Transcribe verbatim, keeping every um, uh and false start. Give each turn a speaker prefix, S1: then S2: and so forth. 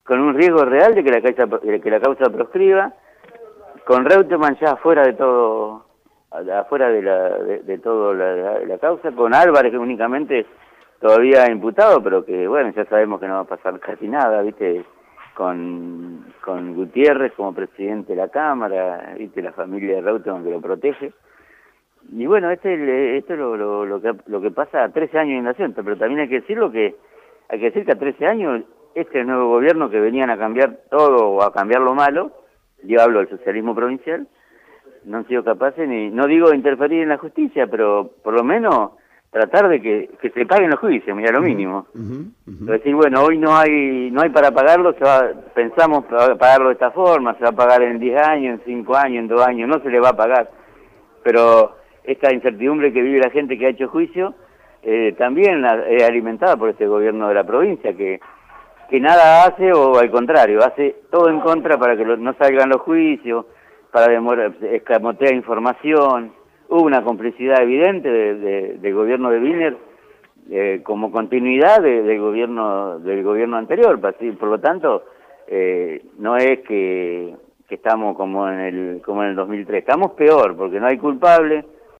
S1: con un riesgo real de que la causa, de que la causa proscriba, con Reutemann ya afuera de todo, afuera de la de, de todo la, la, la causa, con Álvarez que únicamente todavía imputado, pero que bueno, ya sabemos que no va a pasar casi nada, ¿viste? Con, con Gutiérrez como presidente de la Cámara, ¿viste? La familia de Reutemann que lo protege. Y bueno, este, esto es lo, lo, lo, que, lo que pasa a trece años de invasión, pero también hay que decirlo que hay que decir que a trece años este nuevo gobierno que venían a cambiar todo o a cambiar lo malo, yo hablo del socialismo provincial, no han sido capaces ni, no digo de interferir en la justicia, pero por lo menos tratar de que, que se paguen los juicios, mira, lo mínimo.
S2: Uh-huh, uh-huh.
S1: Es decir, bueno, hoy no hay no hay para pagarlo, se va, pensamos pagarlo de esta forma, se va a pagar en diez años, en cinco años, en dos años, no se le va a pagar. Pero esta incertidumbre que vive la gente que ha hecho juicio, eh, también es alimentada por este gobierno de la provincia, que que nada hace o al contrario, hace todo en contra para que lo, no salgan los juicios, para demorar, escamotear información. Hubo una complicidad evidente de, de, del gobierno de Wiener eh, como continuidad de, del gobierno del gobierno anterior, por lo tanto eh, no es que, que estamos como en el como en el dos mil tres, estamos peor porque no hay culpable.